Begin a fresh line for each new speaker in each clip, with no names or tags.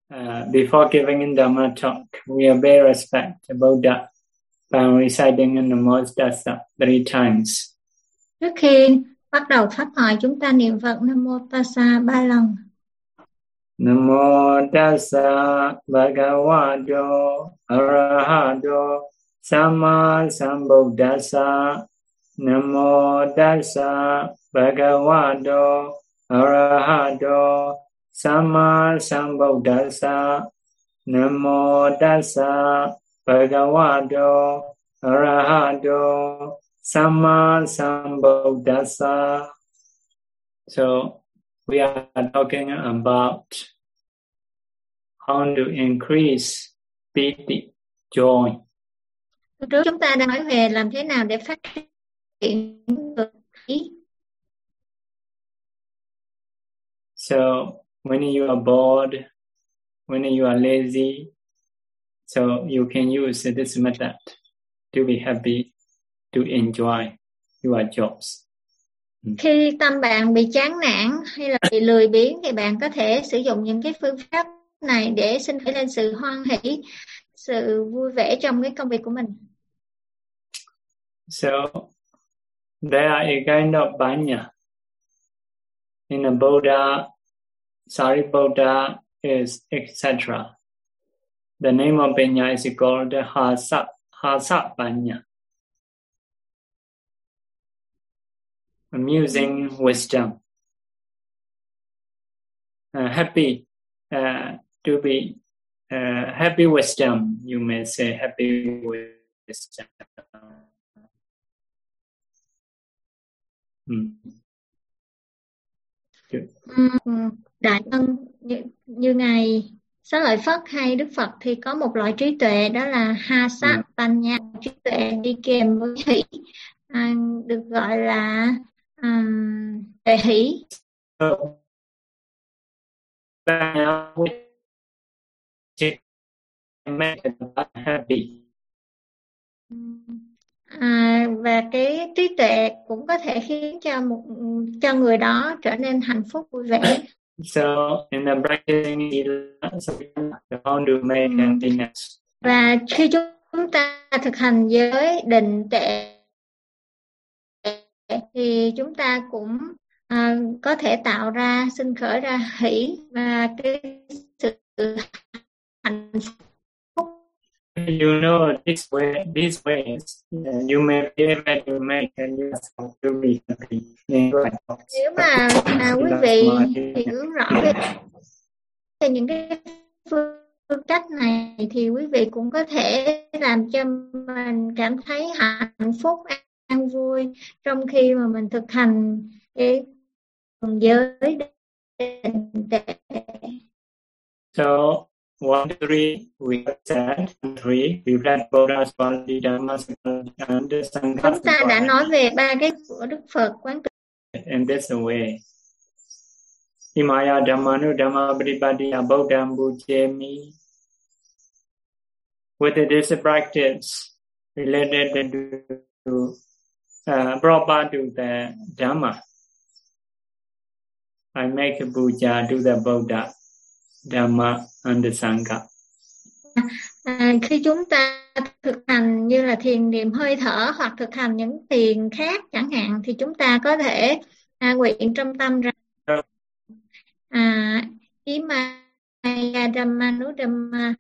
before giving in Dhamma talk, we obey respect to Buddha by reciting Namo Tassa 3 times.
Trước khi bắt đầu pháp thoại, chúng ta niệm Phật Namo Tassa 3 lần.
Namo Tassa Bhagavato Arahato Sama Sambuddhassa. Namo Tassa Bhagavato Arahato Sama Sambuddhassa. Namo Tassa Bhagavato Arahato Sama Sambuddhassa. So we are talking about how to increase piti, joy.
Trước chúng ta đang nói về làm thế nào để phát triển được ý.
So when you are bored, when you are lazy, so you can use this method to be happy, to enjoy your jobs.
Khi tâm bạn bị chán nản hay là bị lười biếng thì bạn có thể sử dụng những cái phương pháp này để sinh khởi lên sự hoan hỷ, sự vui vẻ trong cái công việc của mình.
So there are a kind of banya. In a Buddha, Sariputta is etc. The name of banya is called hasa banya. Amusing wisdom. Happy, to be happy wisdom. You may say happy wisdom.
Đại ân như ngài Xá Lợi Phất hay Đức Phật thì có một loại trí tuệ, đó là hasa banya, trí tuệ đi kèm với hỷ, được gọi là tuệ hỷ. Và cái trí tuệ cũng có thể khiến cho người đó trở nên hạnh phúc vui vẻ.
So in the practicing how to make happiness.
Và khi chúng ta thực hành giới định tuệ thì chúng ta cũng có thể tạo ra, sinh khởi ra hỷ và cái sự hạnh phúc.
You know these ways you may be able to make yourself to be happy.
Nếu mà quý vị hiểu rõ về những cái phương cách này thì quý vị cũng có thể làm cho mình cảm thấy hạnh phúc, an vui trong khi mà mình thực hành cái giới định tuệ.
So 1, 2, 3 we said 3 we read Buddha's body, Dhamma, and Sangha.
Chúng ta đã nói về 3 cái của Đức Phật quán tự.
In this way, Imaya Dhammanu Dhamma Pripatti Abodham Bhujemi. With this practice related to proper to the Dhamma, I make a puja to the Buddha, Dhamma and the Sangha.
Khi chúng ta thực hành như là thiền niệm hơi thở hoặc thực hành những thiền khác chẳng hạn, thì chúng ta có thể nguyện trong tâm rằng Imaya Dhammanu Dhamma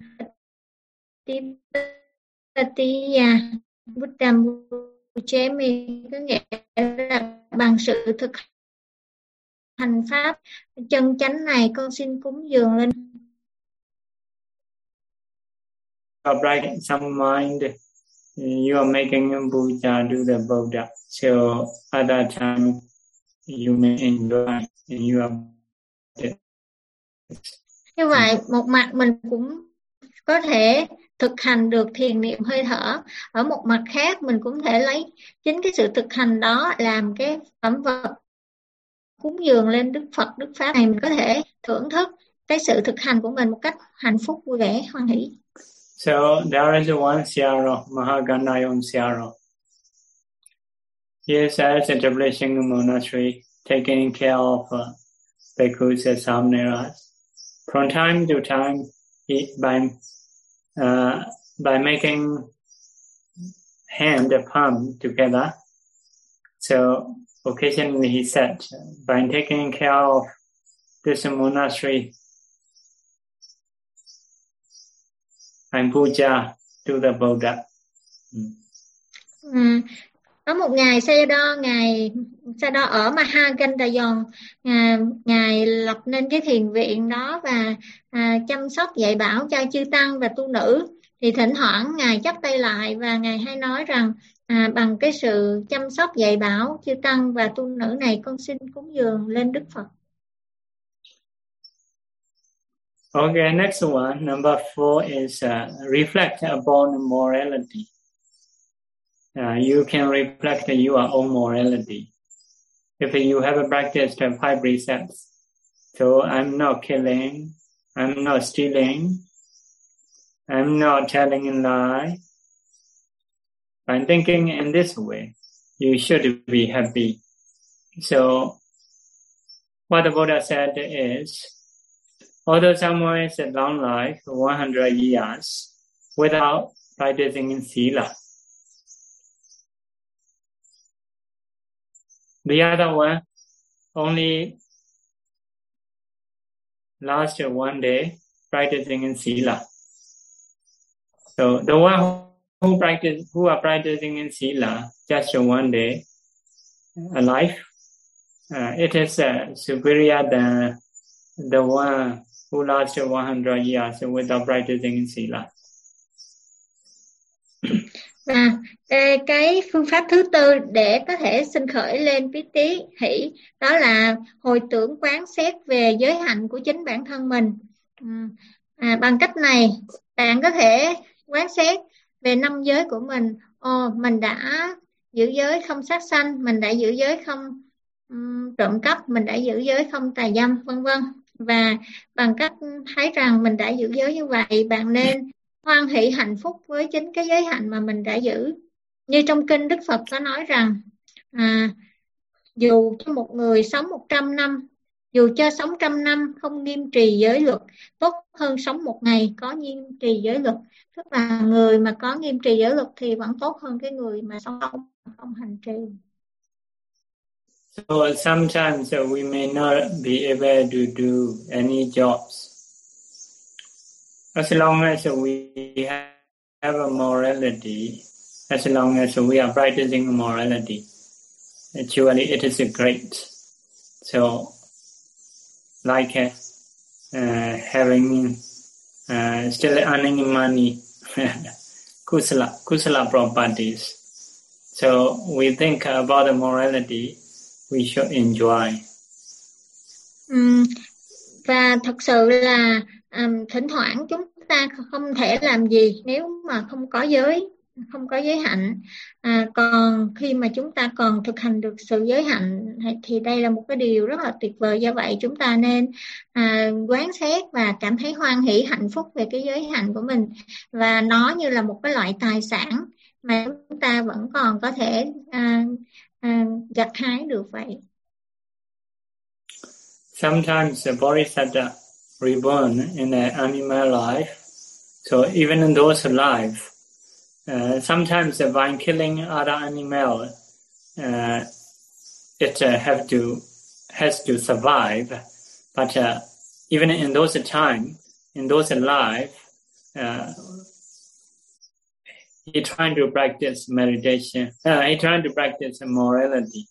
Pripattiya Buddham Bhujemi, có nghĩa là bằng sự thực hành pháp chân chánh này, con xin cúng dường lên.
Upright some mind, you are making a puja to the Buddha. So at that time you may enjoy and you are.
Như vậy, một mặt mình cũng có thể thực hành được thiền niệm hơi thở, ở một mặt khác mình cũng thể lấy chính cái sự thực hành đó làm cái phẩm vật cúng dường lên Đức Phật, Đức Pháp này, mình có thể thưởng thức cái sự thực hành của mình một cách hạnh phúc, vui vẻ, hoan hỷ.
So there is one Syaro, Mahagandayam Syaro. He is establishing a monastery, taking care of bhikkhus and samanas. From time to time, by making hand and palm together. So occasionally he said, by taking care of this monastery, I'm puja to the Buddha.
Có một ngày Sayadaw ở Mahagandhayon, ngài lập nên cái thiền viện đó và chăm sóc dạy bảo cho chư tăng và tu nữ. Thì thỉnh thoảng ngài chắp tay lại và ngài hay nói rằng bằng cái sự chăm sóc dạy bảo chư tăng và tu nữ này, con xin cúng dường lên Đức Phật.
Okay, next one, number 4 is reflect upon morality. You can reflect your own morality. If you have practiced 5 precepts, so I'm not killing, I'm not stealing, I'm not telling a lie. By thinking in this way, you should be happy. So, what the Buddha said is, although someone is a long life, 100 years, without practicing in Sila, the other one only last 1 day practicing in Sila. So the one who are practicing in Sila just 1 day alive, it is superior than the one who last 100 years without practicing in Sila.
Và cái phương pháp thứ tư để có thể sinh khởi lên piti hỷ, đó là hồi tưởng quán xét về giới hạnh của chính bản thân mình. Bằng cách này bạn có thể quán xét về 5 giới của mình. Mình đã giữ giới không sát sanh, mình đã giữ giới không trộm cắp, mình đã giữ giới không tà dâm, vân vân. Và bằng cách thấy rằng mình đã giữ giới như vậy, bạn nên hoan hỷ hạnh phúc với chính cái giới hạnh mà mình đã giữ. Như trong kinh Đức Phật có nói rằng dù cho một người sống 100 năm, dù cho sống 100 năm không nghiêm trì giới luật, tốt hơn sống 1 ngày có nghiêm trì giới luật. Tức là người mà có nghiêm trì giới luật thì vẫn tốt hơn cái người mà sống không hành trì.
So sometimes we may not be able to do any jobs. As long as we have a morality, as long as we are practicing morality, actually it is great. So, like having still earning money, kusala properties. So we think about the morality, we should enjoy.
Và thật sự là thỉnh thoảng chúng ta không thể làm gì nếu mà không có giới hạnh. Còn khi mà chúng ta còn thực hành được sự giới hạnh thì đây là một cái điều rất là tuyệt vời. Do vậy chúng ta nên quán xét và cảm thấy hoan hỷ hạnh phúc về cái giới hạnh của mình, và nó như là một cái loại tài sản mà chúng ta vẫn còn có thể gặt hái được vậy.
Sometimes the Bodhisattva reborn in an animal life. So even in those life, sometimes by killing other animal, it has to survive. But even in those time, in those life, he trying to practice meditation. He trying to practice morality.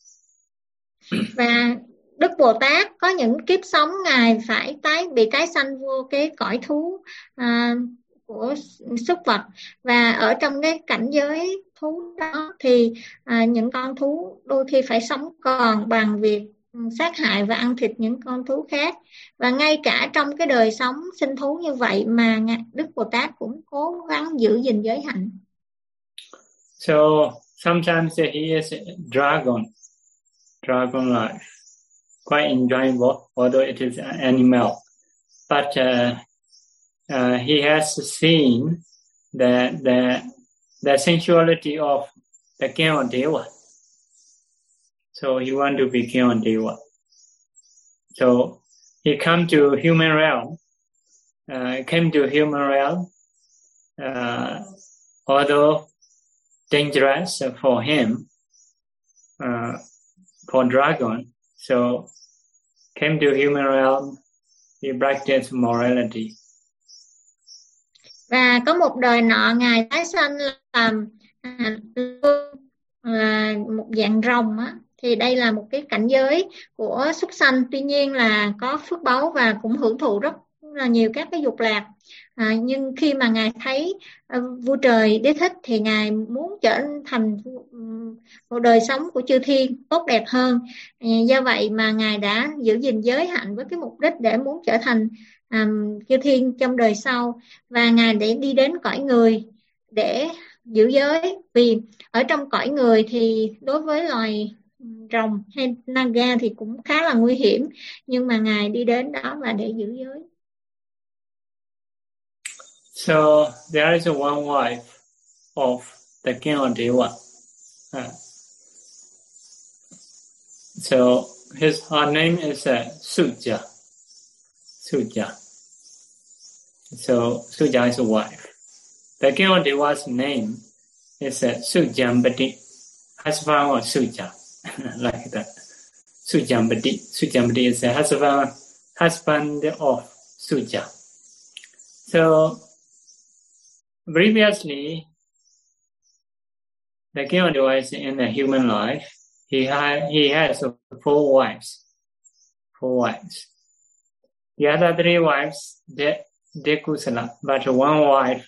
Và Đức Bồ Tát có những kiếp sống ngài phải bị tái sanh vô cái cõi thú của súc vật, và ở trong cái cảnh giới thú đó thì những con thú đôi khi phải sống còn bằng việc sát hại và ăn thịt những con thú khác. Và ngay cả trong cái đời sống sinh thú như vậy mà Đức Bồ Tát cũng cố gắng giữ gìn giới hạnh.
So sometimes he is dragon life, quite enjoyable, although it is an animal. But he has seen the sensuality of the king of Deva. So he want to be king of Deva. So he come to human realm came to human realm, although dangerous for him, for dragon, so came to human realm, he practiced morality.
Và có một đời nọ ngài tái sanh làm một dạng rồng á, thì đây là một cái cảnh giới của súc sanh, tuy nhiên là có phước báu và cũng hưởng thụ rất là nhiều các cái dục lạc. Nhưng khi mà ngài thấy vua trời Đế Thích thì ngài muốn trở thành một đời sống của chư thiên tốt đẹp hơn. Do vậy mà ngài đã giữ gìn giới hạnh với cái mục đích để muốn trở thành chư thiên trong đời sau, và ngài để đi đến cõi người để giữ giới, vì ở trong cõi người thì đối với loài rồng hay naga thì cũng khá là nguy hiểm, nhưng mà ngài đi đến đó và để giữ giới.
So there is one wife of the king of Deva. So her name is Suja. Suja. So Suja is a wife. The king of Deva's name is Sujambati, husband of Suja, like that. Sujambati. Sujambati is the husband of Suja. So previously, the king of Deva is in a human life. He has 4 wives. 4 wives. The other 3 wives, they kusala, but one wife,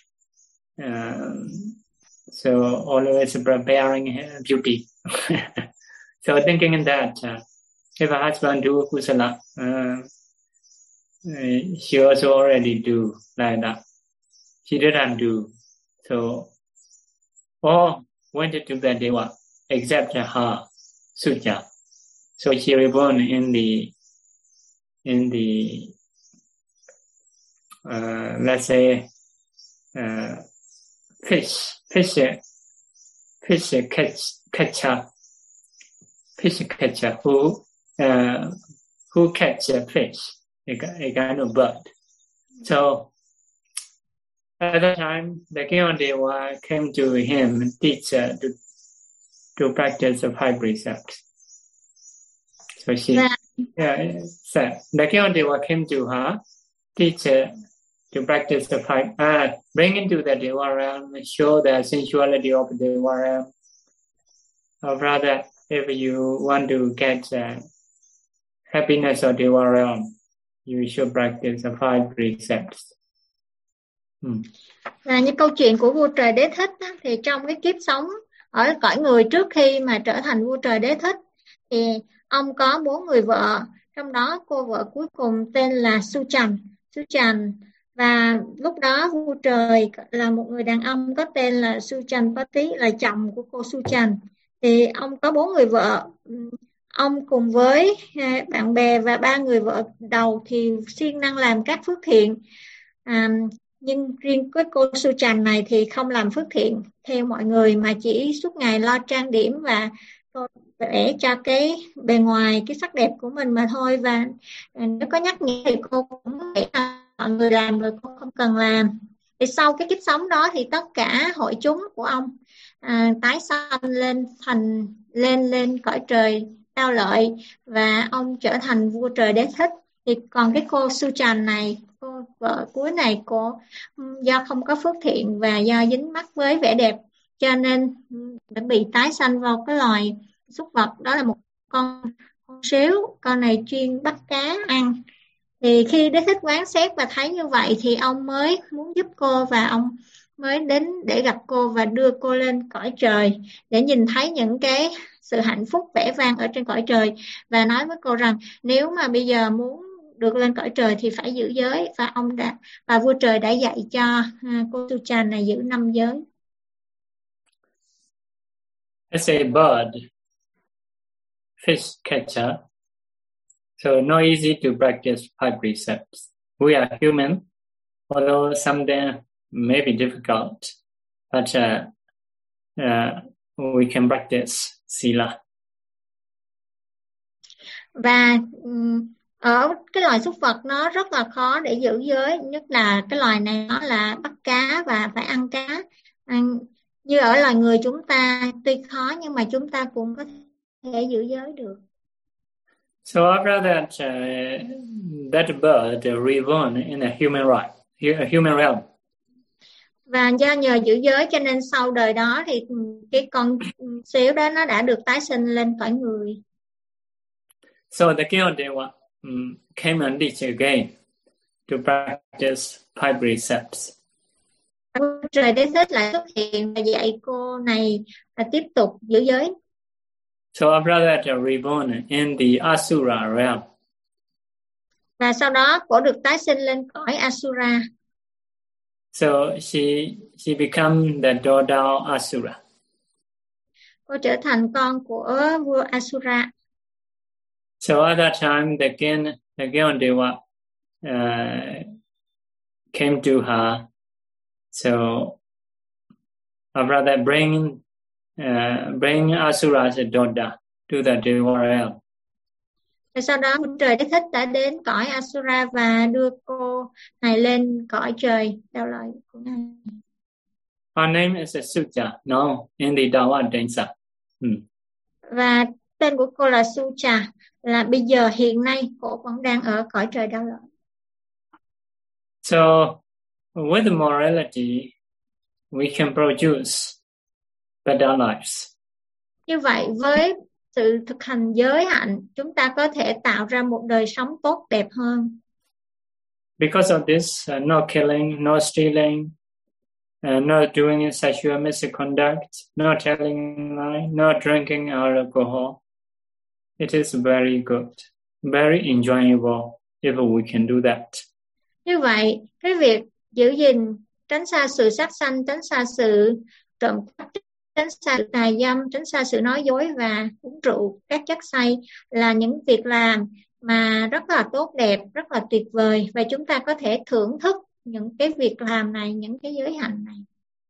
so always preparing her beauty. So thinking that if a husband do kusala, she also already do like that. She didn't do. So all went to the Deva except her, Suja. So she reborn in the let's say fish catcher who catch a fish, a kind of bird. So at that time, the king of Deva came to him and teach to practice the 5 precepts. So the king of Deva came to her, teach to practice the 5, bring into the Deva realm, show the sensuality of the Deva realm. Or rather, if you want to get happiness of Deva realm, you should practice the 5 precepts.
Là như câu chuyện của vua trời Đế Thích á, thì trong cái kiếp sống ở cõi người trước khi mà trở thành vua trời Đế Thích thì ông có 4 người vợ, trong đó cô vợ cuối cùng tên là Suchan, và lúc đó vua trời là một người đàn ông có tên là Suchanpati, là chồng của cô Suchan. Thì ông có 4 người vợ. Ông cùng với bạn bè và 3 người vợ đầu thì siêng năng làm các phước thiện. Nhưng riêng cái cô Suchan này thì không làm phước thiện theo mọi người, mà chỉ suốt ngày lo trang điểm và vẽ cho cái bề ngoài, cái sắc đẹp của mình mà thôi. Và nếu có nhắc nhở thì cô cũng nghĩ là mọi người làm rồi, cô không cần làm. Thì sau cái kiếp sống đó thì tất cả hội chúng của ông tái sanh lên cõi trời Cao Lợi, và ông trở thành vua trời Đế Thích. Thì còn cái cô Suchan này, cô vợ cuối này, cô do không có phước thiện và do dính mắc với vẻ đẹp cho nên đã bị tái sanh vào cái loài súc vật, đó là một con sếu. Con này chuyên bắt cá ăn. Thì khi Đế Thích quán xét và thấy như vậy thì ông mới muốn giúp cô, và ông mới đến để gặp cô và đưa cô lên cõi trời để nhìn thấy những cái sự hạnh phúc vẻ vang ở trên cõi trời, và nói với cô rằng nếu mà bây giờ muốn được lên cõi trời thì phải giữ giới, và vua trời đã dạy cho cô Suchan này giữ 5 giới.
As a bird, fish catcher, so not easy to practice 5 precepts. We are human, although someday may be difficult, but we can practice sila.
Và Ở cái loài súc vật nó rất là khó để giữ giới, nhất là cái loài này nó là bắt cá và phải ăn cá. Như ở loài người chúng ta tuy khó nhưng mà chúng ta cũng có thể giữ giới được.
So after that, that bird reborn in a human realm.
Và do nhờ giữ giới cho nên sau đời đó thì cái con xíu đó nó đã được tái sinh lên cõi người.
So the king of Deva came and teach again to practice five precepts.
Trời Đế Thích lại xuất hiện và dạy cô này là tiếp tục giữ giới.
So after that, reborn in the Asura realm.
Và sau đó cô được tái sinh lên cõi Asura.
So she became the daughter of Asura.
Cô trở thành con của vua Asura.
So at that time, the king of Deva came to her. So after that, bring Asura's daughter to the Deva realm.
Và sau đó trời Đế Thích đã đến cõi Asura và đưa cô này lên cõi trời đạo lợi của ngài.
Her name is Sucha, now in the Dawa Densa.
Và tên của cô là Sucha, là bây giờ hiện nay cô vẫn đang ở cõi trời đạo lợi.
So with morality, we can produce better lives.
Như vậy với sự thực hành giới hạnh, chúng ta có thể tạo ra một đời sống tốt đẹp hơn.
Because of this, no killing, no stealing, no doing sexual misconduct, no telling lie, no drinking alcohol. It is very good, very enjoyable if we can do that.
Như vậy, cái việc giữ gìn, tránh xa sự sát sanh, tránh xa sự trộm cắp, tránh xa sự tà dâm, tránh xa sự nói dối và uống rượu, các chất say là những việc làm mà rất là tốt đẹp, rất là tuyệt vời và chúng ta có thể thưởng thức những cái việc làm này, những cái giới hạnh này.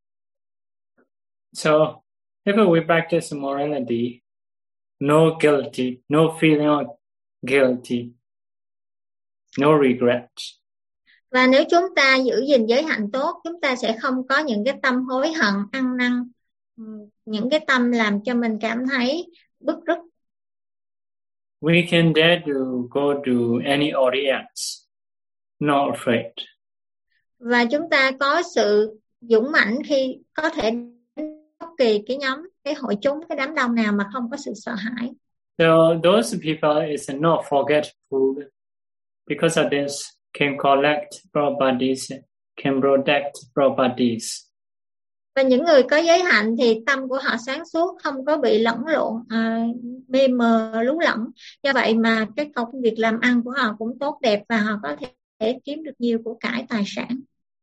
So, if we practice morality, no guilty, no feeling of guilty, no regret.
Và nếu chúng ta giữ gìn giới hạnh tốt, chúng ta sẽ không có những cái tâm hối hận, ăn năn, những cái tâm làm cho mình cảm thấy bức rứt.
We can dare to go to any audience, not afraid.
Và chúng ta có sự dũng mãnh khi có thể đến bất kỳ cái nhóm, cái hội chúng, cái đám đông nào mà không có sự sợ hãi.
So those people is not forgetful. Because of this, can collect properties, can protect properties.
Và những người có giới hạnh thì tâm của họ sáng suốt, không có bị lẫn lộn, mê mờ, lú lẫn. Do vậy mà cái công việc làm ăn của họ cũng tốt đẹp và họ có thể kiếm được nhiều của cải tài sản.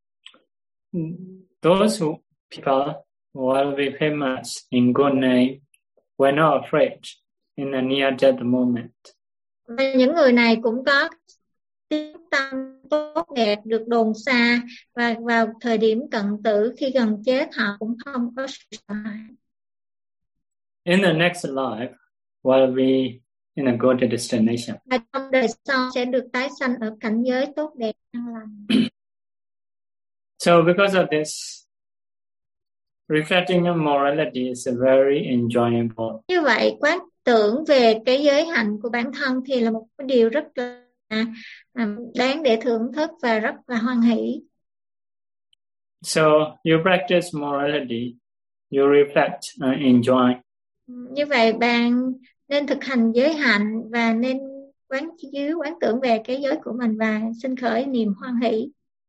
Those people who will be famous in good name were not afraid in a near death moment.
Và những người này cũng có tiếng tâm tốt đẹp, được đồn xa và vào thời điểm cận tử khi gần chết họ cũng không có sự sợ hãi.
In the next life, will be in a good destination.
Và trong đời sau sẽ được tái sanh ở cảnh giới tốt đẹp an lành.
So because of this, reflecting on morality is very enjoyable.
Như vậy, quán tưởng về cái giới hạnh của bản thân thì là một cái điều rất là đáng để thưởng thức và rất là hoan hỷ.
So you practice morality, you reflect and enjoy.
Như vậy bạn nên thực hành giới hạnh và nên quán tưởng về cái giới của mình và sinh khởi niềm hoan hỷ.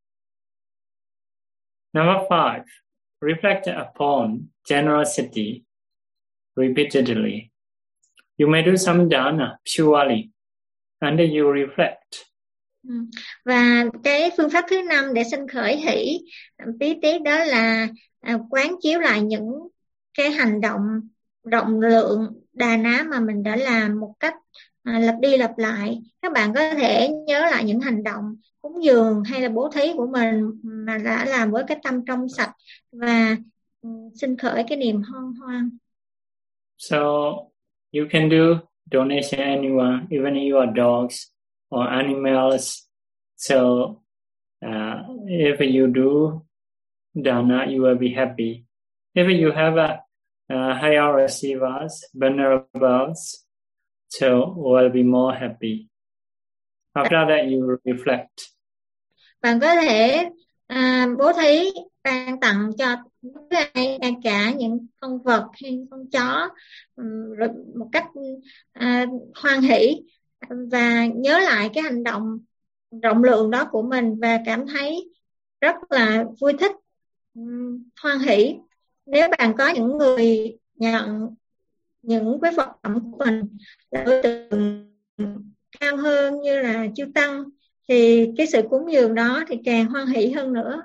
Number 5, reflect upon generosity repeatedly. You may do some dana purely, and then you reflect.
Và cái phương pháp thứ 5 để sinh khởi hỷ tí tí đó là quán chiếu lại những cái hành động rộng lượng đà ná mà mình đã làm một cách lặp đi lặp lại. Các bạn có thể nhớ lại những hành động cúng dường hay là bố thí của mình mà đã làm với cái tâm trong sạch và sinh khởi cái niềm hân hoan.
So you can do donation anyone, even your dogs or animals. So if you do dana, you will be happy. If you have a higher receivers, venerables, so will be more happy. After that, you reflect.
Bạn có thể bố thí ban tặng cho ai, ngay cả những con vật hay con chó, rồi một cách hoan hỷ, và nhớ lại cái hành động rộng lượng đó của mình và cảm thấy rất là vui thích, hoan hỷ. Nếu bạn có những người nhận những cái vật phẩm của mình là đối tượng cao hơn như là chư tăng, thì cái sự cúng dường đó thì càng hoan hỷ hơn nữa.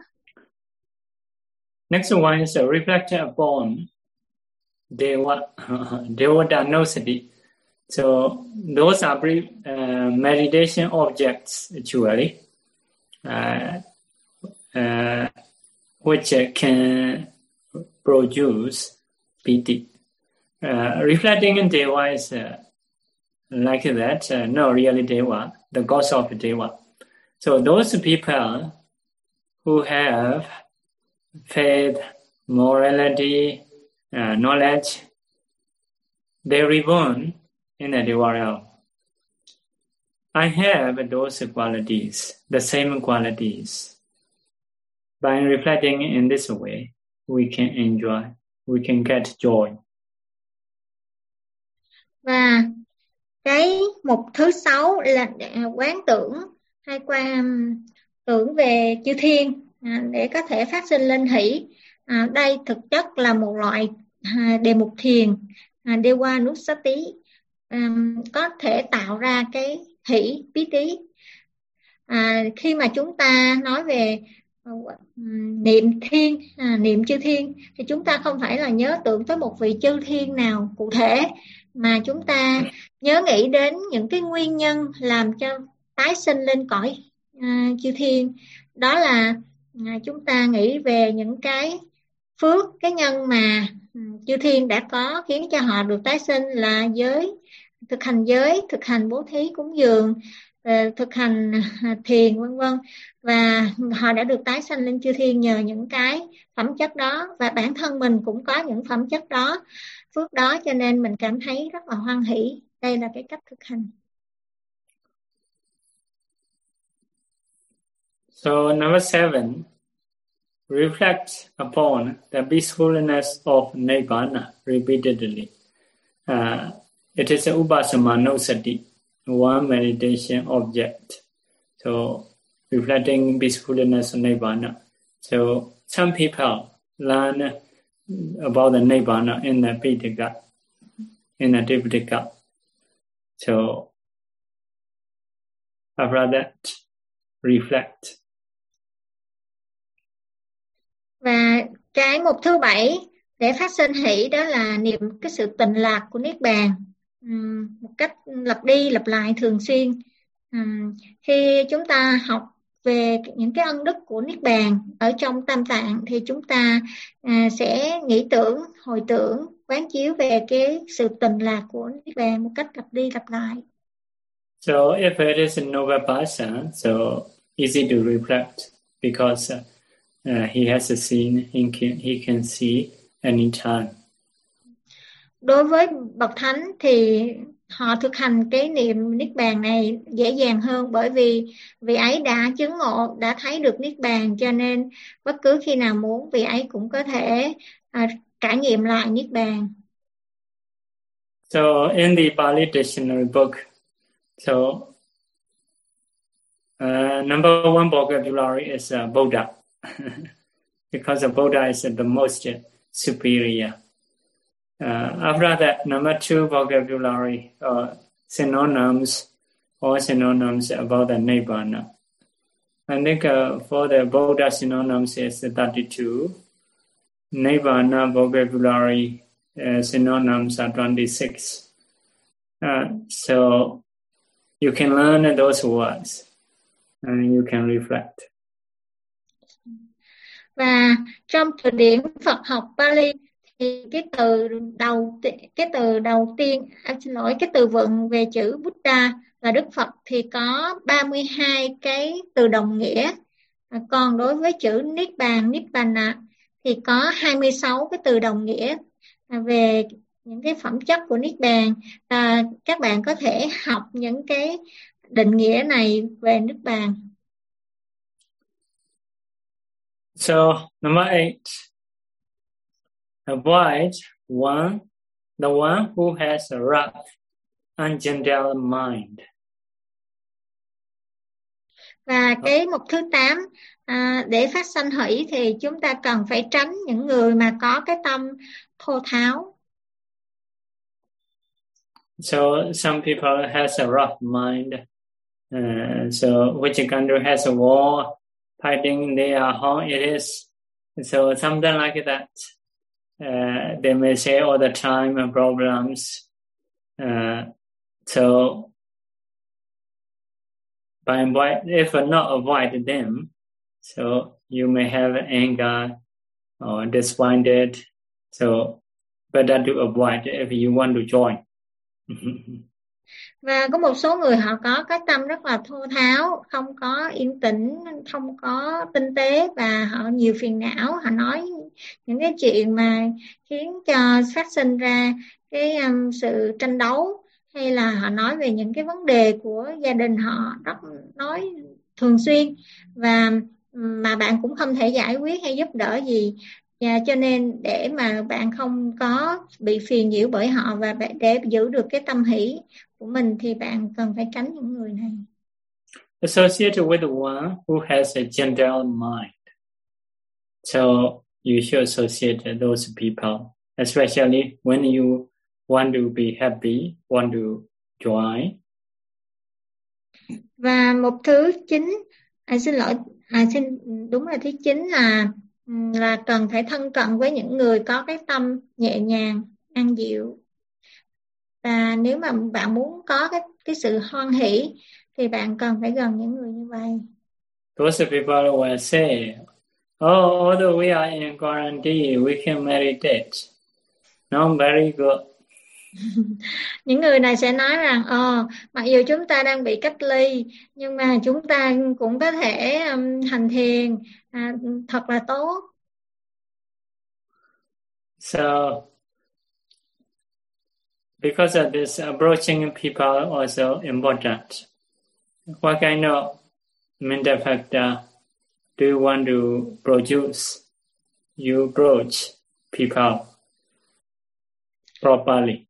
Next one is reflect upon Devadanusati. So those are meditation objects actually, which can produce piti. Reflecting in Deva is like that, not really Deva, the gods of Deva. So those people who have faith, morality, knowledge, they reborn in the Deva realm. I have those qualities, the same qualities. By reflecting in this way, we can enjoy, we can get joy.
Và cái mục thứ 6 là quán tưởng hay quan tưởng về chư thiên để có thể phát sinh linh hỷ. Đây thực chất là một loại đề mục thiền, Devanusati, có thể tạo ra cái hỷ bí tí. Khi mà chúng ta nói về niệm thiên, niệm chư thiên, thì chúng ta không phải là nhớ tưởng tới một vị chư thiên nào cụ thể, mà chúng ta nhớ nghĩ đến những cái nguyên nhân làm cho tái sinh lên cõi chư thiên. Đó là chúng ta nghĩ về những cái phước, cái nhân mà chư thiên đã có khiến cho họ được tái sinh, là giới, thực hành bố thí cúng dường, thực hành thiền vân vân, và họ đã được tái sanh lên chư thiên nhờ những cái phẩm chất đó, và bản thân mình cũng có những phẩm chất đó, phước đó, cho nên mình cảm thấy rất là hoan hỷ. Đây là cái cách thực hành.
So number 7, reflect upon the peacefulness of Nibbana repeatedly. It is a Upasamanusati, one meditation object. So reflecting peacefulness of Nibbana. So some people learn about the Nibbana in the Pitaka, in the Tripitaka. So after that, reflect.
Và cái mục thứ 7 để phát sinh hỷ đó là niệm cái sự tịnh lạc của Niết Bàn, một cách lặp đi lặp lại thường xuyên. Khi chúng ta học về những cái ân đức của Niết Bàn ở trong Tam Tạng, thì chúng ta sẽ nghĩ tưởng, hồi tưởng, quán chiếu về cái sự tịnh lạc của Niết Bàn một cách lặp đi lặp lại.
So if it is a noble person, so easy to reflect because he has a seen, he can see anytime. Đối
với bậc thánh thì họ thực hành cái niệm Niết Bàn này dễ dàng hơn, bởi vì vị ấy đã chứng ngộ, đã thấy được Niết Bàn, cho nên bất cứ khi nào muốn, vị ấy cũng có thể trải nghiệm lại Niết Bàn.
So in the Pali dictionary book, so number 1 vocabulary is Buddha, because the Buddha is the most superior. After that, number 2 vocabulary, synonyms, all synonyms about the Nibbana. I think for the Buddha synonyms is 32. Nibbana vocabulary synonyms are 26. So you can learn those words and you can reflect.
Và trong từ điển Phật học Pali cái từ đầu tiên, xin lỗi, cái từ vựng về chữ Buddha là Đức Phật thì có 32 cái từ đồng nghĩa. Còn đối với chữ Niết Bàn, Nibbana thì có 26 cái từ đồng nghĩa về những cái phẩm chất của Niết Bàn. Các bạn có thể học những cái định nghĩa này về Niết Bàn.
So, number 8. Avoid the one who has a rough, ungentle mind.
Và cái mục thứ 8, để phát sanh hỷ thì chúng ta cần phải tránh những người mà có cái tâm thô tháo.
So some people has a rough mind. So which country has a war fighting their home it is. So something like that. They may say all the time problems. So if not avoid them, so you may have anger or disappointed. So better to avoid if you want to join.
Và có một số người họ có cái tâm rất là thô tháo, không có yên tĩnh, không có tinh tế và họ nhiều phiền não. Họ nói những cái chuyện mà khiến cho phát sinh ra cái sự tranh đấu, hay là họ nói về những cái vấn đề của gia đình họ nói thường xuyên, và mà bạn cũng không thể giải quyết hay giúp đỡ gì. Và cho nên để mà bạn không có bị phiền nhiễu bởi họ và để giữ được cái tâm hỷ của mình thì bạn cần phải tránh những người này.
Associated with the one who has a gentle mind. So you should associate those people, especially when you want to be happy, want to join.
Và một thứ 9, đúng là thứ 9 là cần phải thân cận với những người có cái tâm nhẹ nhàng, an dịu. Và nếu mà bạn muốn có cái sự hoan hỷ thì bạn cần phải gần những người như vậy.
Those people will say, although we are in quarantine, we can meditate. No, very good.
Những người này sẽ nói rằng, mặc dù chúng ta đang bị cách ly, nhưng mà chúng ta cũng có thể hành thiền, thật là tốt.
So, because of this, approaching people also important. What kind of mental factor do you want to produce? You approach people properly.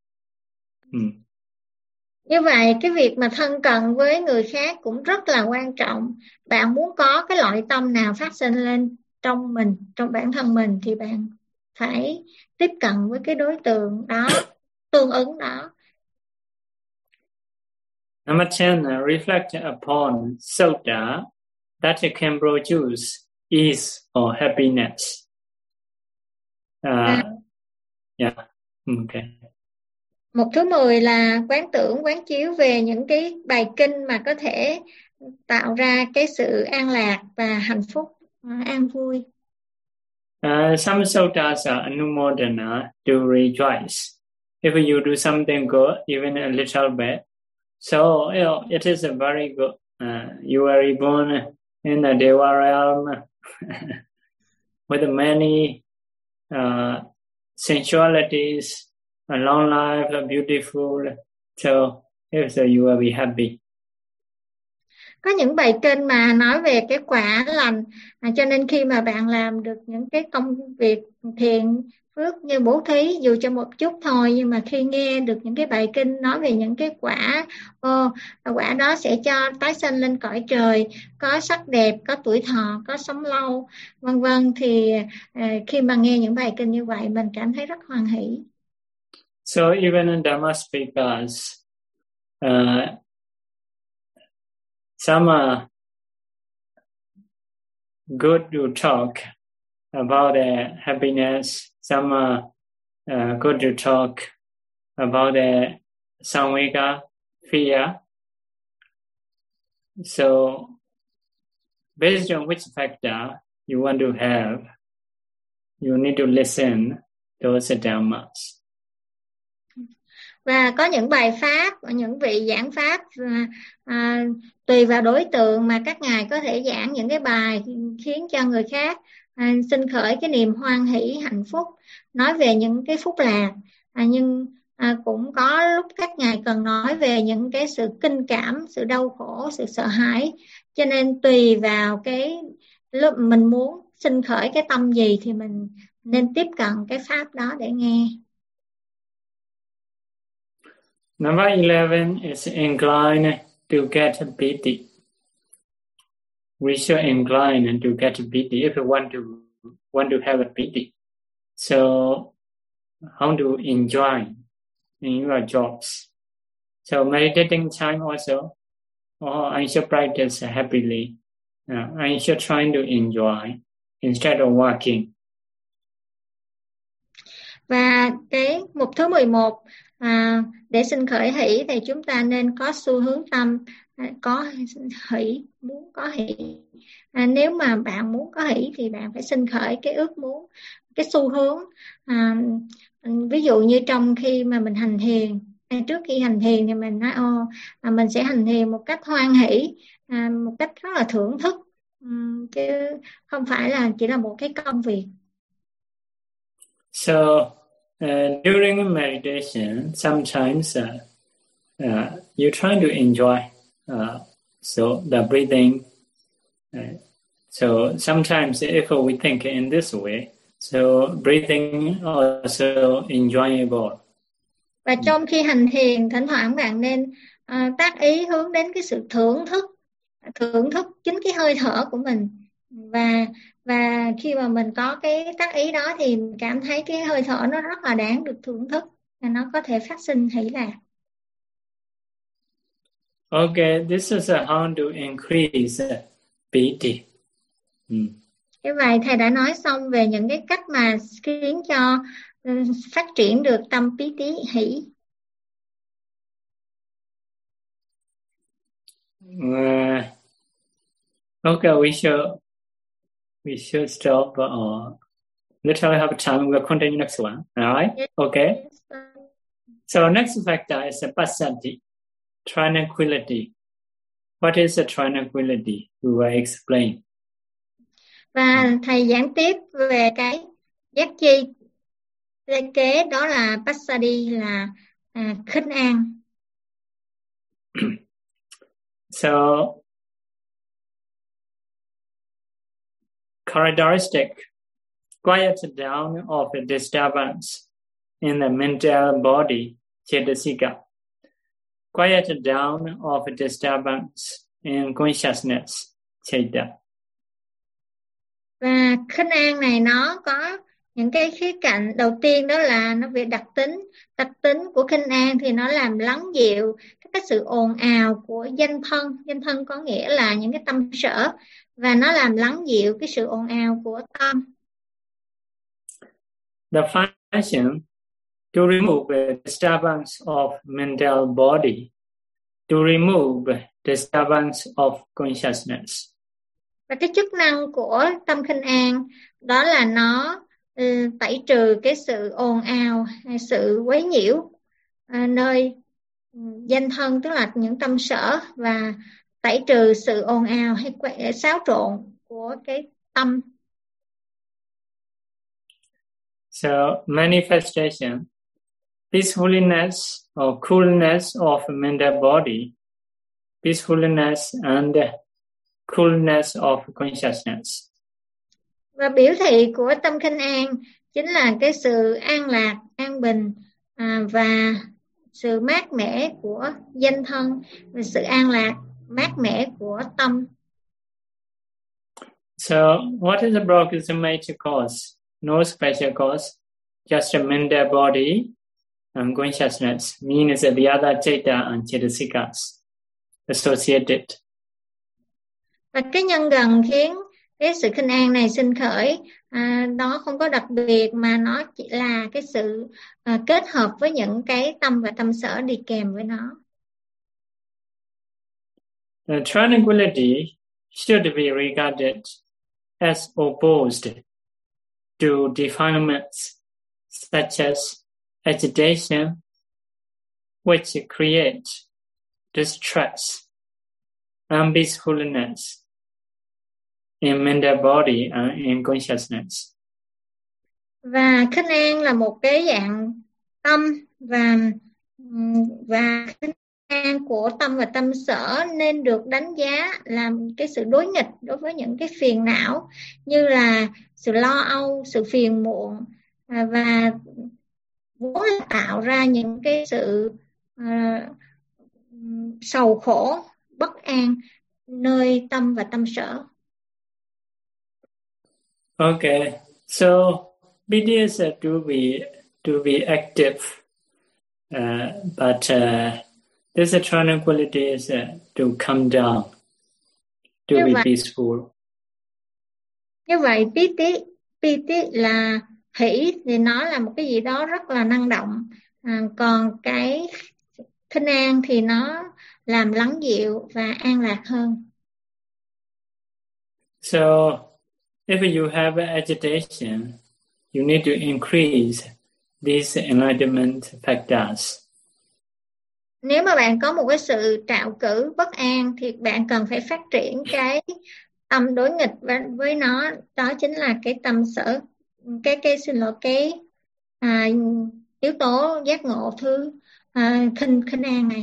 Như vậy, cái việc mà thân cận với người khác cũng rất là quan trọng. Bạn muốn có cái loại tâm nào phát sinh lên trong bản thân mình thì bạn phải tiếp cận với cái đối tượng đó, tương ứng đó.
Number 10, reflect upon sutta that can produce ease or happiness. Okay.
Một thứ 10 là quán tưởng, quán chiếu về những cái bài kinh mà có thể tạo ra cái sự an lạc và hạnh phúc, an vui.
Some suttas are anumodana, to rejoice. If you do something good, even a little bit, so it is a very good. You are reborn in the Deva realm with many sensualities, a long life, a beautiful. So you will be happy.
Có những bài kinh mà nói về cái quả lành, cho nên khi mà bạn làm được những cái công việc thiện phước như bố thí dù cho một chút thôi, nhưng mà khi nghe được những cái bài kinh nói về những cái quả, quả đó sẽ cho tái sanh lên cõi trời, có sắc đẹp, có tuổi thọ, có sống lâu, vân vân, thì khi mà nghe những bài kinh như vậy mình cảm thấy rất hoan hỷ.
So even in Dhamma speakers, some are good to talk about the happiness. Some are good to talk about the samvega, fear. So based on which factor you want to have, you need to listen those dhammas.
Và có những bài pháp, những vị giảng pháp tùy vào đối tượng mà các ngài có thể giảng những cái bài khiến cho người khác sinh khởi cái niềm hoan hỷ hạnh phúc, nói về những cái phúc lạc, nhưng cũng có lúc các ngài cần nói về những cái sự kinh cảm, sự đau khổ, sự sợ hãi. Cho nên tùy vào cái lúc mình muốn sinh khởi cái tâm gì thì mình nên tiếp cận cái pháp đó để nghe.
Number 11 is inclined to get piti. We should incline to get piti if we want to have a piti. So, how to enjoy in your jobs? So, meditating time also, I should practice happily. I should try to enjoy instead of working.
Và cái mục thứ 11, để sinh khởi hỷ thì chúng ta nên có xu hướng tâm, có hỷ, muốn có hỷ. Nếu mà bạn muốn có hỷ thì bạn phải sinh khởi cái ước muốn, cái xu hướng. Ví dụ như trong khi mà mình hành thiền, trước khi hành thiền thì mình nói mình sẽ hành thiền một cách hoan hỷ, một cách rất là thưởng thức, chứ không phải là chỉ là một cái công việc.
So, during meditation, sometimes you try to enjoy so the breathing. So sometimes if we think in this way, so breathing also enjoyable.
Và trong khi hành thiền, thỉnh thoảng bạn nên tác ý hướng đến cái sự thưởng thức chính cái hơi thở của mình. Và khi mà mình có cái tác ý đó thì mình cảm thấy cái hơi thở nó rất là đáng được thưởng thức, và nó có thể phát sinh hỷ lạc.
Okay, this is how to increase piti.
Cái vậy thầy đã nói xong về những cái cách mà khiến cho phát triển được tâm piti hỷ.
Okay, we should stop little have time. We'll continue next one. All right?
Yes.
Okay. So next factor is passaddhi, tranquility. What is the tranquility? We will explain.
Và thầy giảng tiếp về cái giác chi kế, đó là passaddhi, là khinh an.
So, characteristic, quiet down of the disturbance in the mental body, cetasika. Quiet down of disturbance in consciousness, citta.
Và khinh an này nó có những cái khía cạnh. Đầu tiên đó là nó về đặc tính của khinh an thì nó làm lắng dịu cái sự ồn ào của danh thân có nghĩa là những cái tâm sở, và nó làm lắng dịu cái sự ồn ào của tâm.
The function to remove the disturbance of mental body, to remove disturbance of consciousness.
Và cái chức năng của tâm khinh an đó là nó tẩy trừ cái sự ồn ào, sự quấy nhiễu nơi danh thân, tức là những tâm sở, và tẩy trừ sự ồn ào hay xáo trộn của cái tâm.
So manifestation, peacefulness or coolness of mental body, peacefulness and coolness of consciousness.
Và biểu thị của tâm khinh an chính là cái sự an lạc, an bình và sự mát mẻ của danh thân, và sự an lạc, mát mẻ của tâm.
So what is the approximate cause? No special cause, just a mental body and consciousness, means the other citta and cetasikas associated.
Và cái nhân gần khiến cái sự khinh an này sinh khởi, nó không có đặc biệt, mà nó chỉ là cái sự kết hợp với những cái tâm và tâm sở đi kèm với nó.
The tranquility should be regarded as opposed to defilements such as agitation, which creates distress, unpeacefulness in mental body and in consciousness.
Và khinh an là một cái dạng tâm và khinh an của tâm và tâm sở nên được đánh giá làm cái sự đối nghịch đối với những cái phiền não như là sự lo âu, sự phiền muộn và vốn là tạo ra những cái sự sầu khổ, bất an nơi tâm và tâm sở.
Okay, so BDS to be active, but this tranquility is to come down, to be peaceful.
Như vậy piti là hỷ thì nó là một cái gì đó rất là năng động, còn cái khinh an thì nó làm lắng dịu và an lạc hơn.
So if you have agitation, you need to increase these enlightenment factors.
Nếu mà bạn có một cái sự trạo cử bất an thì bạn cần phải phát triển cái tâm đối nghịch với nó, đó chính là cái tâm sở, cái yếu tố giác ngộ thứ khinh an này.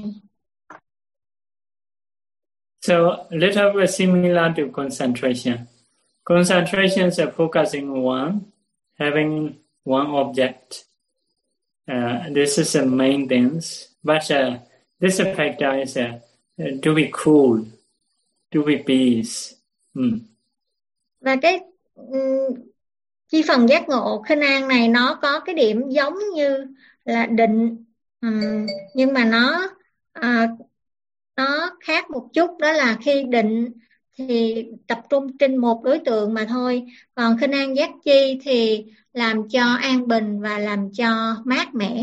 So a little bit similar to concentration. Concentration is focusing on having one object. This is the main things. But this factor is to be cool, to be peace.
Và cái chi phần giác ngộ khinh an này nó có cái điểm giống như là định, nhưng mà nó khác một chút, đó là khi định thì tập trung trên một đối tượng mà thôi, còn khinh an giác chi thì làm cho an bình và làm cho mát mẻ.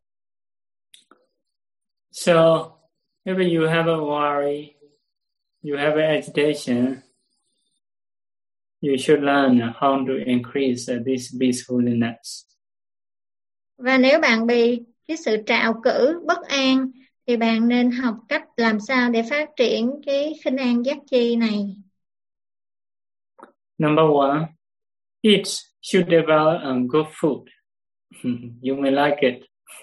So if you have a worry, you have an agitation, you should learn how to increase this peacefulness.
Và nếu bạn bị cái sự trạo cử bất an thì bạn nên học cách làm sao để phát triển cái khinh an giác chi này.
Number one, eat suitable and good food. You may like it.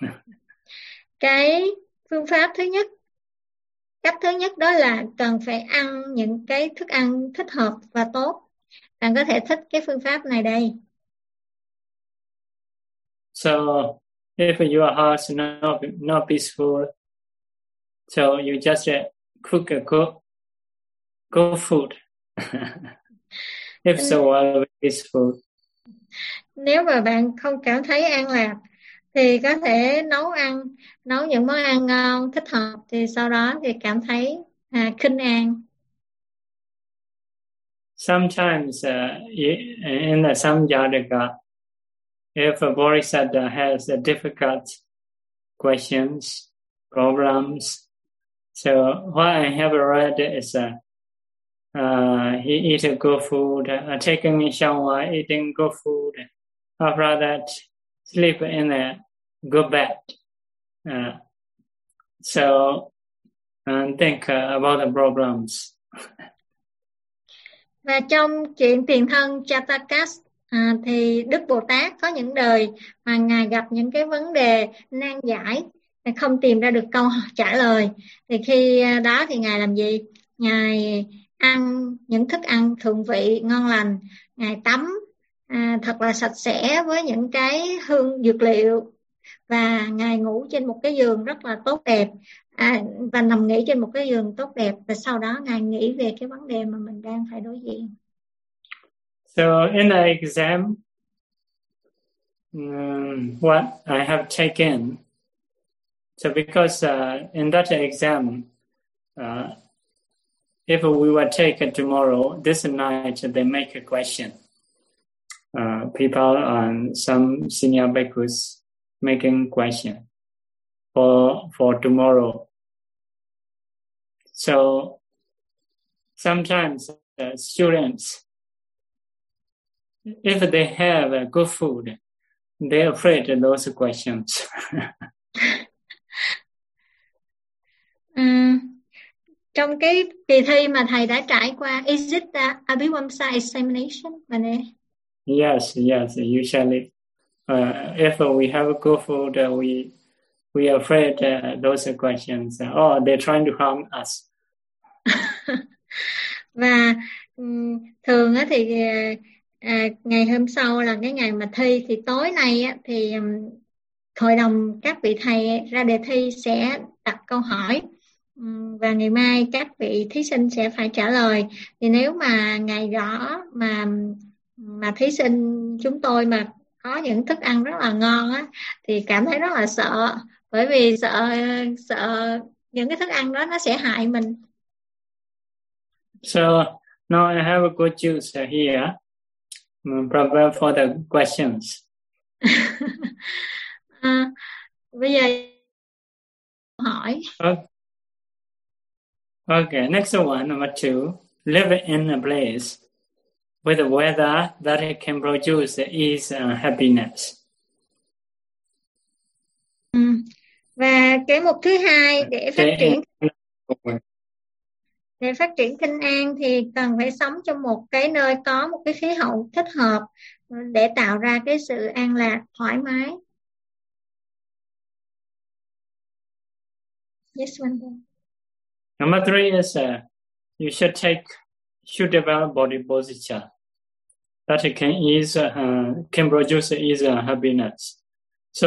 Cái phương pháp thứ nhất, cách thứ nhất đó là cần phải ăn những cái thức ăn thích hợp và tốt. Bạn có thể thích cái phương pháp này đây.
So if your heart is not peaceful, so you just cook a good food. If so, peaceful.
Nếu mà bạn không cảm thấy an lạc thì có thể nấu những món ăn ngon thích hợp, thì sau đó thì cảm thấy khinh an.
Sometimes in the Samjataka, if a bodhisattva has difficult questions, problems, so what I have read is he eat a good food, taking a shower, eating good food. After that, sleep in a good bed. So think about the problems.
Và trong chuyện tiền thân Jatakas thì Đức Bồ Tát có những đời mà Ngài gặp những cái vấn đề nan giải, không tìm ra được câu trả lời. Thì khi đó thì Ngài làm gì? Ngài ăn những thức ăn thượng vị ngon lành, Ngài tắm thật là sạch sẽ với những cái hương dược liệu, và Ngài ngủ trên một cái giường rất là tốt đẹp, và nằm nghỉ trên một cái giường tốt đẹp, và sau đó Ngài nghĩ về cái vấn đề mà mình đang phải đối diện.
So in the exam, what I have taken, so because in that exam, if we were taken tomorrow, this night they make a question. People and some senior bhikkhus making question for tomorrow. So sometimes students, if they have good food, they're afraid of those questions.
Trong cái kỳ thi mà thầy đã trải qua, is it the Abhivamsa examination?
Yes, usually. If we have a good food, we are afraid those questions. They're trying to harm us.
Và thường thì ngày hôm sau là cái ngày mà thi, thì tối nay thì hội đồng các vị thầy ra đề thi sẽ đặt câu hỏi, và ngày mai các vị thí sinh sẽ phải trả lời. Thì nếu mà ngày đó mà thí sinh chúng tôi mà có những thức ăn rất là ngon thì cảm thấy rất là sợ, bởi vì sợ những cái thức ăn đó nó sẽ hại mình.
So now I have a good juice here. Prepare for the questions.
Bây giờ hỏi.
Okay, next one, number 2. Live in a place with a weather that it can produce ease and happiness.
Và cái mục thứ hai, để phát triển kinh an thì cần phải sống trong một cái nơi có một cái khí hậu thích hợp để tạo ra cái sự an lạc, thoải mái. Yes, one more.
Number 3 is you should develop body posture that it can produce ease and happiness. So,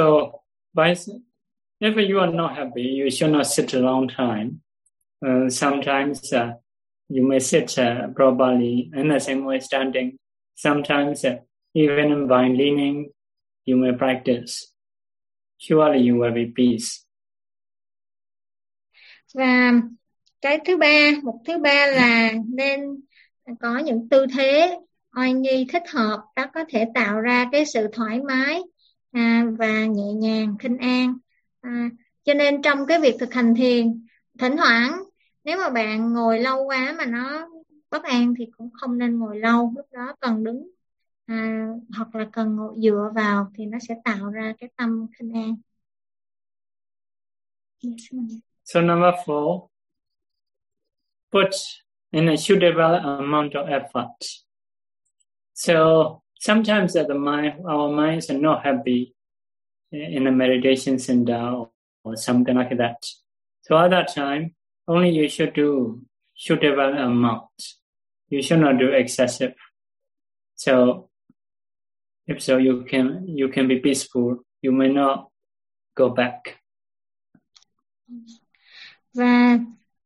if you are not happy, you should not sit a long time. Sometimes you may sit properly in the same way standing. Sometimes even by leaning, you may practice. Surely you will be peace.
Và cái mục thứ ba là nên có những tư thế oai nghi thích hợp, đó có thể tạo ra cái sự thoải mái và nhẹ nhàng, khinh an. Cho nên trong cái việc thực hành thiền, thỉnh thoảng nếu mà bạn ngồi lâu quá mà nó bất an thì cũng không nên ngồi lâu, lúc đó cần đứng hoặc là cần ngồi dựa vào thì nó sẽ tạo ra cái tâm khinh an.
So number 4, put in a suitable amount of effort. So sometimes our minds are not happy in a meditation center or something like that. So at that time, only you should do suitable amount. You should not do excessive. So if so, you can be peaceful. You may not go back.
Và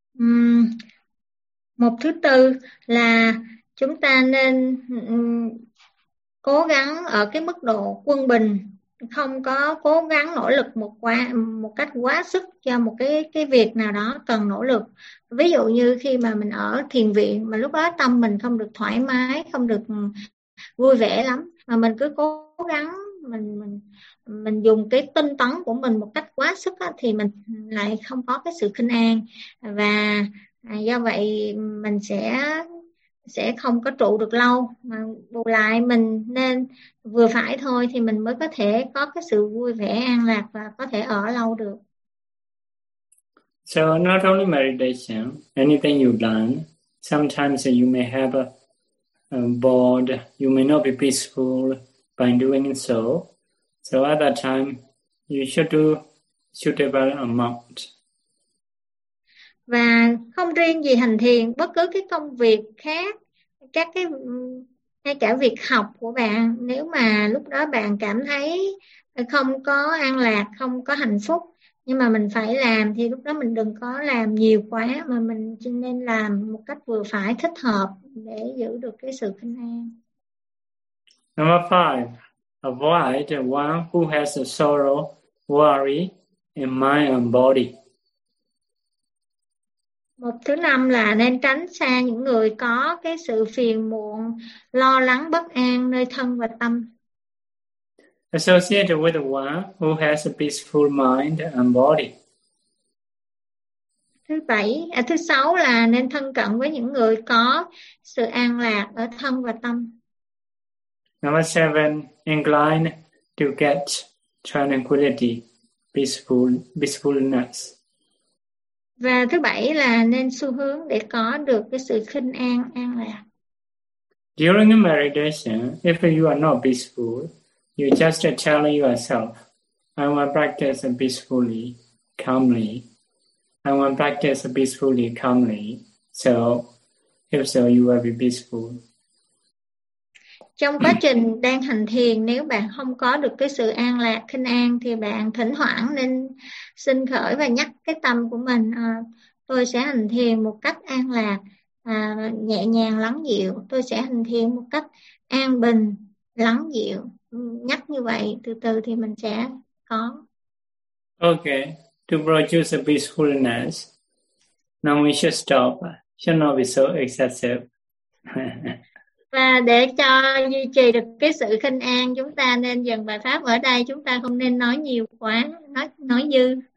một thứ tư là chúng ta nên cố gắng ở cái mức độ quân bình, không có cố gắng nỗ lực một cách quá sức cho một cái việc nào đó cần nỗ lực. Ví dụ như khi mà mình ở thiền viện mà lúc đó tâm mình không được thoải mái, không được vui vẻ lắm, mà mình cứ cố gắng mình dùng cái tinh tấn của mình một cách quá sức thì mình lại không có cái sự khinh an, và do vậy mình sẽ không có trụ được lâu. Mà bù lại mình nên vừa phải thôi thì mình mới có thể có cái sự vui vẻ, an lạc và có thể ở lâu được.
So not only meditation, anything you learn, sometimes you may have a bored, you may not be peaceful by doing so. So at that time, you should do suitable amount.
Và không riêng gì hành thiền, bất cứ cái công việc khác, ngay cả việc học của bạn, nếu mà lúc đó bạn cảm thấy không có an lạc, không có hạnh phúc, nhưng mà mình phải làm, thì lúc đó mình đừng có làm nhiều quá, mà mình chỉ nên làm một cách vừa phải, thích hợp để giữ được cái sự khinh an.
Number 5, avoid the one who has a sorrow, worry in mind and body.
Một thứ 5 là nên tránh xa những người có cái sự phiền muộn, lo lắng, bất an nơi thân và tâm.
Associated with the one who has a peaceful mind and body.
Thứ 6 là nên thân cận với những người có sự an lạc ở thân và tâm.
Number 7, incline to get tranquility, peacefulness.
Và thứ bảy là nên xu hướng để có được cái sự khinh an, an lạc.
During a meditation, if you are not peaceful, you just tell yourself, I want to practice peacefully, calmly. I want to practice peacefully, calmly. So, if so, you will be peaceful.
Trong quá trình đang hành thiền, nếu bạn không có được cái sự an lạc, khinh an, thì bạn thỉnh thoảng nên sinh khởi và nhắc cái tâm của mình, tôi sẽ hành thiền một cách an lạc, nhẹ nhàng lắng dịu. Tôi sẽ hành thiền một cách an bình, lắng dịu. Nhắc như vậy, từ từ thì mình sẽ có.
Okay, to produce a peacefulness, now we should stop. Should not be so excessive.
Và để cho duy trì được cái sự khinh an, chúng ta nên dừng bài pháp ở đây. Chúng ta không nên nói nhiều quá, nói dư.